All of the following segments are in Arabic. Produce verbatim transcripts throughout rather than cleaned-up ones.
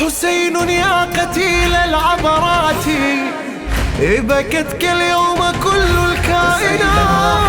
حسين يا قتيل العبرات، بكتك اليوم كل الكائنات.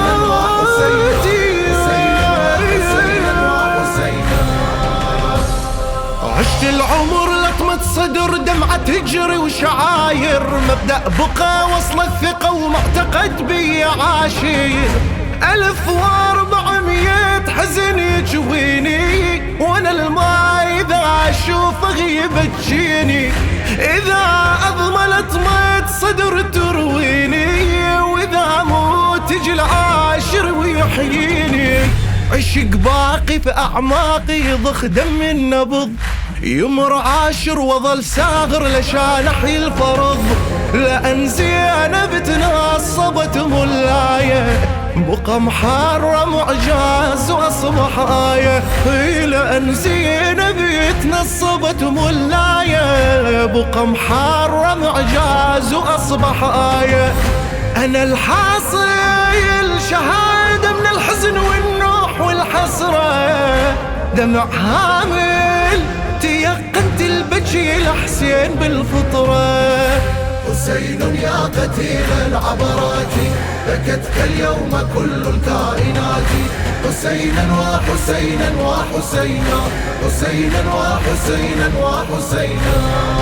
عشت العمر لطمة صدر، دمعة تجري وشعاير، مبدأ بقى وصل الثقة ومعتقد بي عاشير. ألف واربعمية حزن يجويني، وانا الماء إذا أشوف غيبة تجيني. إذا أضملت ميت صدر ترويني، وإذا أموت يجي العاشر ويحييني. عشق باقي في أعماقي يضخ دم النبض، يمر عاشر وظل ساغر لشان أحيي الفرض. لأن زينب تنصبت مولاية، بقى محرم معجاز وأصبح آية. لأن زينب تنصبت مولاية، بقى محرم معجاز وأصبح آية. أنا الحاصل شهادة من الحزن والنوح والحسرة، دمع هامل تيقنت البكي لحسين بالفطرة. حسين يا قتيل العبرات، بكتك اليوم كل الكائنات. حسينا وحسينا وحسينا، حسينا وحسينا وحسينا.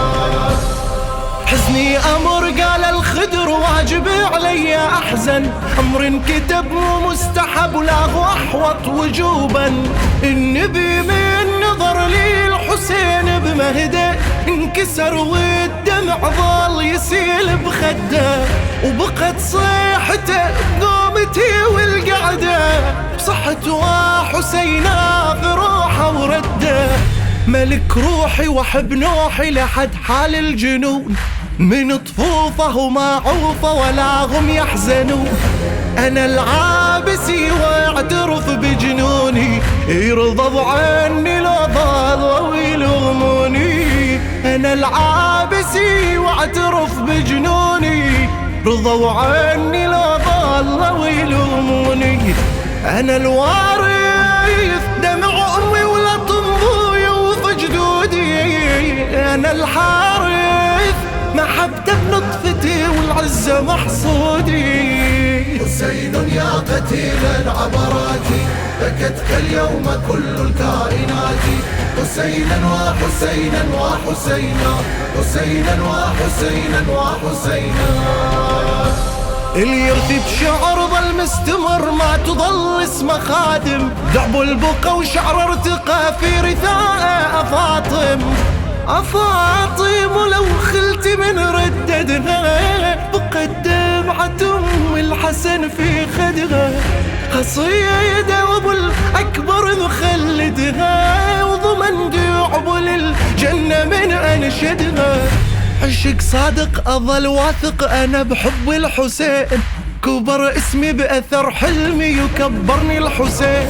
حزني أمر قال الخدر واجب علي أحزن، أمر انكتب مو مستحب ولاغ أحوط وجوبا. النبي من نظر لي الحسين بمهده، انكسر والدمع ظل يسيل بخده. وبقت صيحته بقومتي والقعده، بصحت وحسينا في روحه ورده. ملك روحي وحب نوحي لحد حال الجنون، من طفوفه وما عوفه ولا هم يحزنون. أنا العابسي واعترف بجنوني، يرضوا عني لو ضلوا يلوموني. أنا العابسي واعترف بجنوني، رضوا عني لو ضلوا يلوموني. أنا الوارث دمع أمي ولطم ضوي وفجدودي، أنا الحارث محبته بنطفتي والعزة محصودي. حسين يا قتيل العبرات، بكتك اليوم كل الكائنات. حسينا وحسينا وحسينا، حسينا وحسينا وحسينا. اليرث بشعر ظل مستمر ما تظل اسمه خادم، دعب البقى وشعر ارتقى في رثاء أفاطم. أفاطم ولو خلتي من رددها، بقت دمعة أم الحسن في خدها. قصيدة وابو الأكبر مخلدها، وضمن دعب للجنة من أنشدها. عشق صادق أظل واثق أنا بحب الحسين، كبر اسمي بأثر حلمي يكبرني الحسين.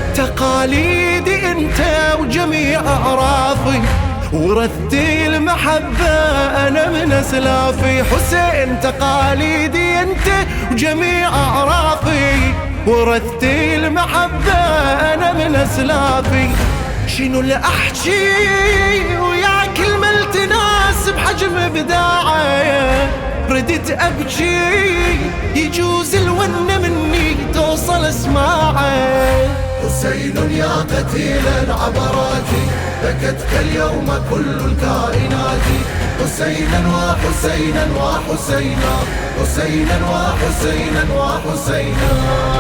تقاليدي انت وجميع أعرافي، ورثتي المحبة أنا من أسلافي. حسين تقاليدي انت وجميع أعرافي، ورثتي المحبة أنا من أسلافي. شنو اللي أحكي ويا كلمة تناسب حجم إبداعي، ردت أبكي يجوز الونة مني توصل اسماعي. حسين يا قتيل العبرات، بكتك اليوم كل الكائنات. حسينا وحسينا وحسينا، حسينا وحسينا وحسينا.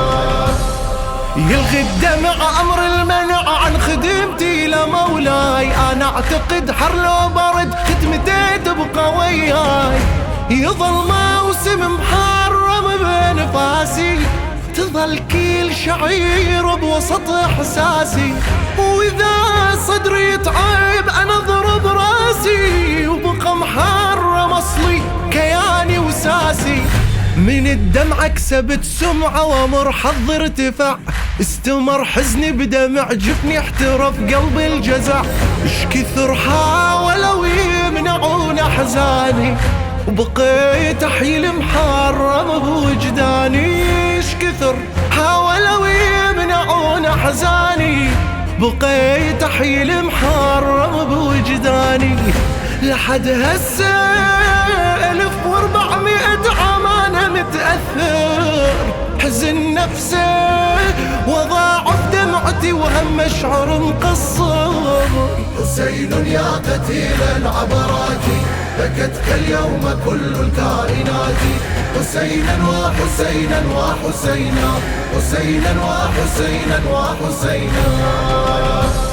يلغي الدمع أمر المنع عن خدمتي لمولاي، أنا أعتقد حر لو برد خدمتي تبقى وياي. يظل موسم محرم بنفاسي، تظل كل شعير بوسط إحساسي. وإذا صدري يتعب أنا أضرب راسي، وبقى محرم أصلي كياني وساسي. من الدمع كسبت سمعة وامر حظ ارتفع، استمر حزني بدمع جفني احترف قلبي الجزع. اش كثر حاولوا يمنعون احزاني، وبقيت احيي المحرم بوجداني. اش كثر حاولوا يمنعون احزاني، بقيت أحيي المحرم بوجداني لحد هسه ألف وأربعمائة عام أنا متأثر، حزن نفسه وضاعف دمعتي وهم أشعر مقصر. حسين يا قتيل العبرات بكتك اليوم كل الكائنات، حسينا وحسينا وحسينا، حسينا وحسينا وحسينا.